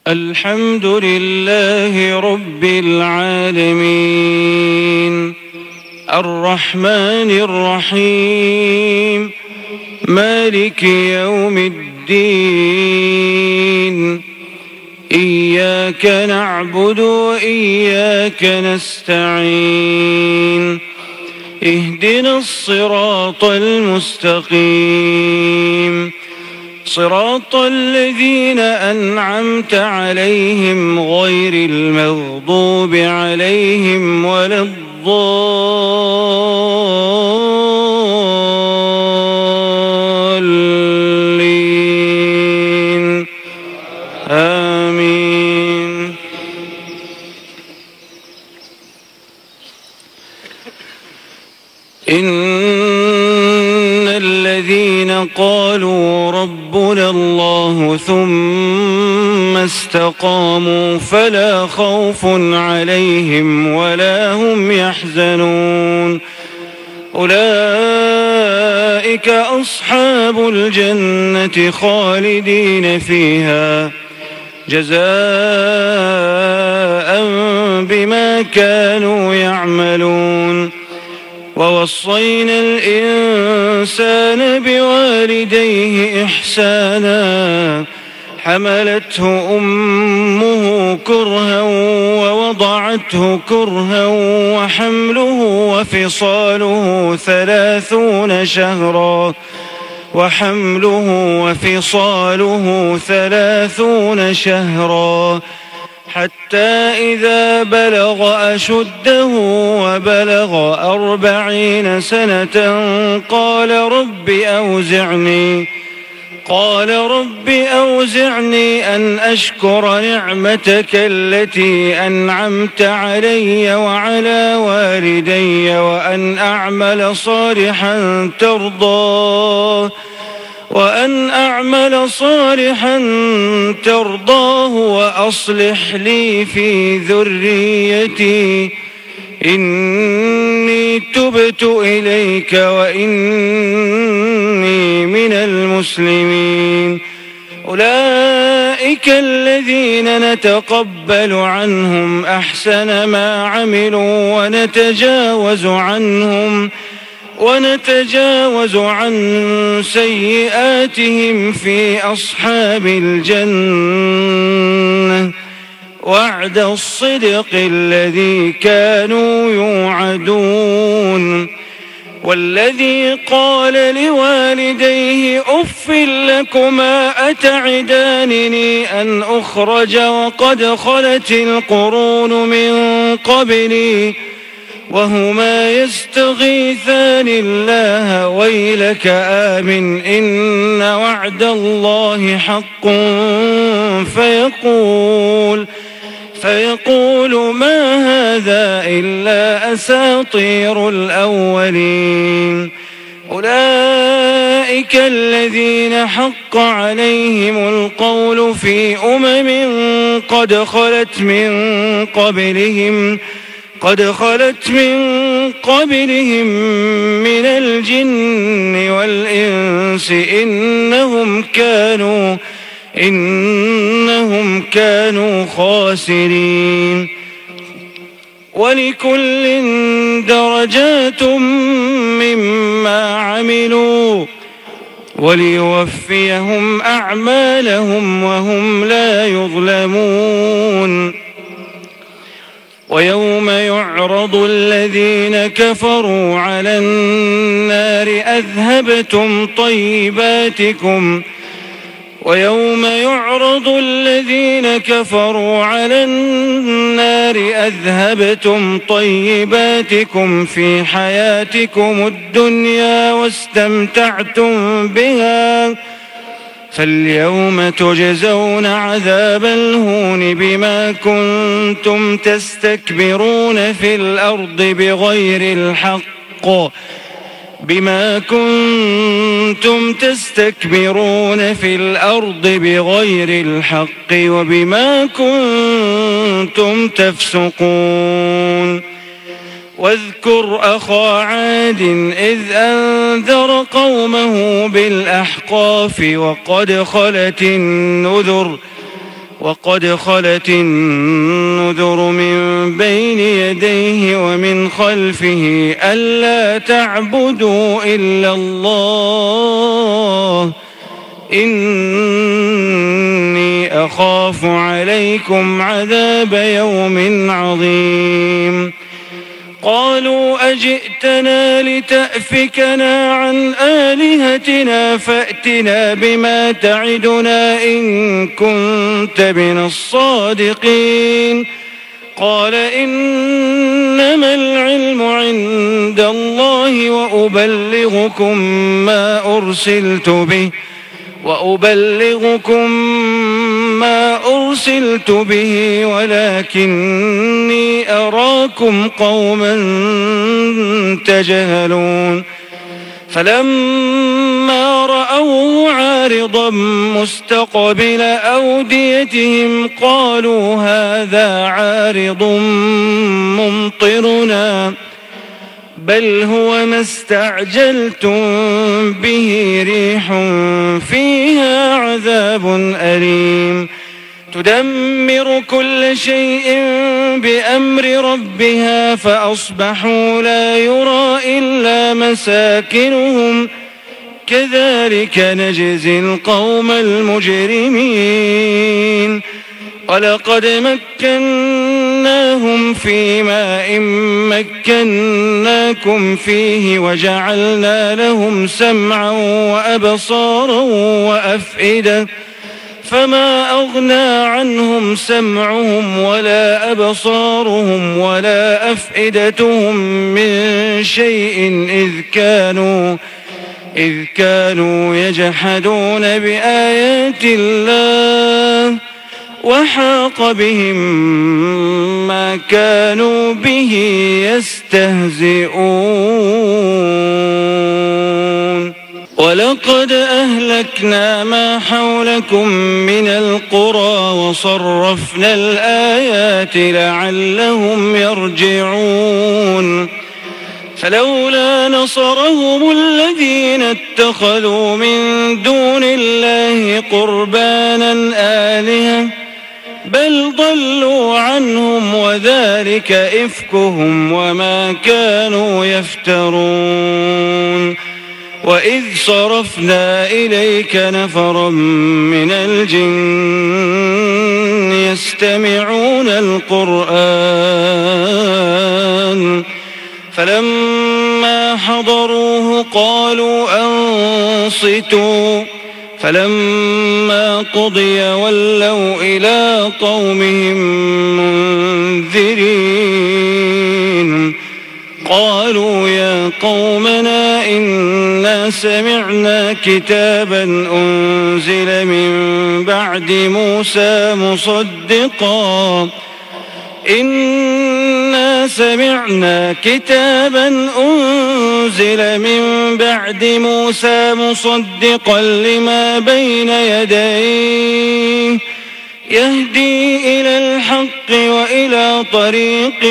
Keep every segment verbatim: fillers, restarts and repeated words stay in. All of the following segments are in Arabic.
الحمد لله رب العالمين الرحمن الرحيم مالك يوم الدين إياك نعبد وإياك نستعين اهدنا الصراط المستقيم صراط الذين أنعمت عليهم غير المغضوب عليهم ولا الضالين آمين. إن الذين قالوا ربنا الله ثم استقاموا فلا خوف عليهم ولا هم يحزنون أولئك أصحاب الجنة خالدين فيها جزاء بما كانوا يعملون. ووصينا الإنسان بوالديه إحسانا حملته أمه كرها ووضعته كرها وحمله وفصاله ثلاثون شهرا وحمله وفصاله ثلاثون شهرا حتى إذا بلغ أشده وبلغ أربعين سنة قال رب أوزعني قال رب أوزعني أن أشكر نعمتك التي أنعمت علي وعلى والدي وأن أعمل صالحا ترضاه وأن أعمل صالحا ترضاه وأصلح لي في ذريتي إني تبت إليك وإني من المسلمين. أولئك الذين نتقبل عنهم أحسن ما عملوا ونتجاوز عنهم ونتجاوز عن سيئاتهم في أصحاب الجنة وعد الصدق الذي كانوا يوعدون. والذي قال لوالديه أف لكما أتعدانني أن أخرج وقد خلت القرون من قبلي وهما يستغيثان الله ويلك آمن إن وعد الله حق فيقول فيقول ما هذا إلا أساطير الأولين. أولئك الذين حق عليهم القول في أمم قد خلت من قبلهم قد خلت من قبلهم من الجن والإنس إنهم كانوا إنهم كانوا خاسرين. ولكل درجات مما عملوا وليوفيهم أعمالهم وهم لا يظلمون. ويوم يعرض الذين كفروا على النار أذهبتم طيباتكم ويوم يعرض الذين كفروا على النار أذهبتم طيباتكم في حياتكم الدنيا واستمتعتم بها فاليوم تجزون عذاب الهون بما كنتم تستكبرون في الأرض بغير الحق بما كنتم تستكبرون في الأرض بغير الحق وبما كنتم تفسقون. واذكر أخا عاد إذ أنذر قومه بالأحقاف وقد خلت النذر وقد خلت النذر من بين يديه ومن خلفه ألا تعبدوا إلا الله إني أخاف عليكم عذاب يوم عظيم. قالوا أجئتنا لتأفكنا عن آلهتنا فأتنا بما تعدنا إن كنت من الصادقين. قال إنما العلم عند الله وأبلغكم ما أرسلت به وأبلغكم ما أرسلت به ولكني أراكم قوما تجهلون. فلما رأوه عارضا مستقبل أوديتهم قالوا هذا عارض ممطرنا بل هو ما استعجلتم به ريح فيها عذاب أليم تدمر كل شيء بأمر ربها فأصبحوا لا يرى إلا مساكنهم كذلك نجزي القوم المجرمين. ولقد مكناهم في ماء مكناكم فيه وجعلنا لهم سمعا وأبصارا وأفئدة فما أغنى عنهم سمعهم ولا أبصارهم ولا أفئدتهم من شيء إذ كانوا إذ كانوا يجحدون بآيات الله وحاق بهم ما كانوا به يستهزئون. ولقد أهلكنا ما حولكم من القرى وصرفنا الآيات لعلهم يرجعون. فلولا نصرهم الذين اتخذوا من دون الله قربانا آلهة بل ضلوا عنهم وذلك إفكهم وما كانوا يفترون. وإذ صرفنا إليك نفرا من الجن يستمعون القرآن فلما حضروه قالوا أنصتوا فلما قضي ولوا إلى قومهم منذرين. قالوا يا قومنا إنا سمعنا كتابا أنزل من بعد موسى مصدقا إنا سمعنا كتابا أنزل من بعد موسى مصدقا لما بين يديه يهدي إلى الحق وإلى طريق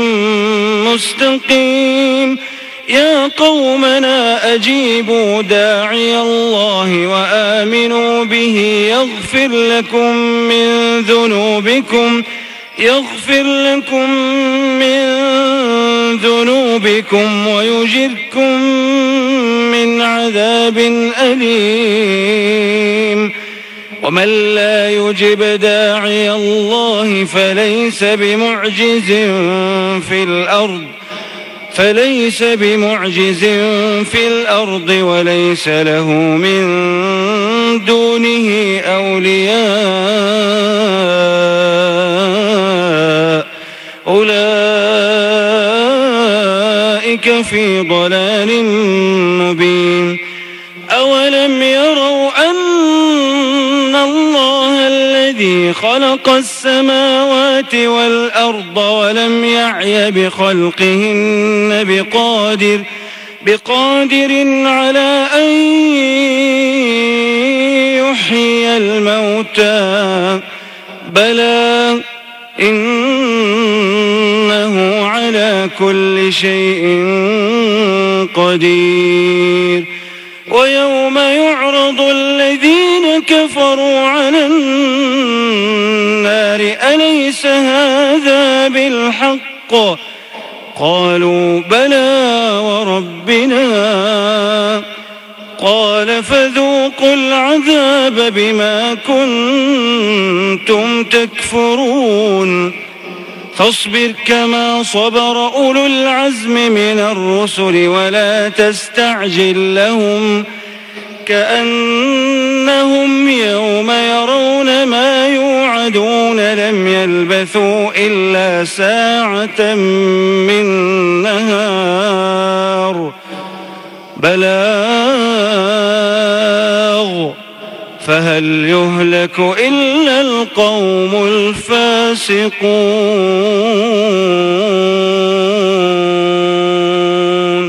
مستقيم. يا قومنا أجيبوا داعي الله وآمنوا به يغفر لكم من ذنوبكم يغفر لكم من ذنوبكم ويجركم من عذاب أليم. ومن لا يجب داعي الله فليس بمعجز في الأرض فليس بمعجز في الأرض وليس له من دونه أولياء أولئك في ضلال مبين. أولم يروا أن الله الذي خلق السماوات والأرض ولم يعي بخلقهن بقادر بقادر على أن يحيي الموتى بلى إنه على كل شيء قدير. ويوم يعرض الذين كفروا على النار أليس هذا بالحق؟ قالوا بلى وربنا. قال فذوقوا العذاب بما كنتم تكفرون. فاصبر كما صبر أولو العزم من الرسل ولا تستعجل لهم كأنهم يوم يرون ما يوعدون لم يلبثوا إلا ساعة من نهار بلاغ فهل يهلك إلا القوم الفاسقون.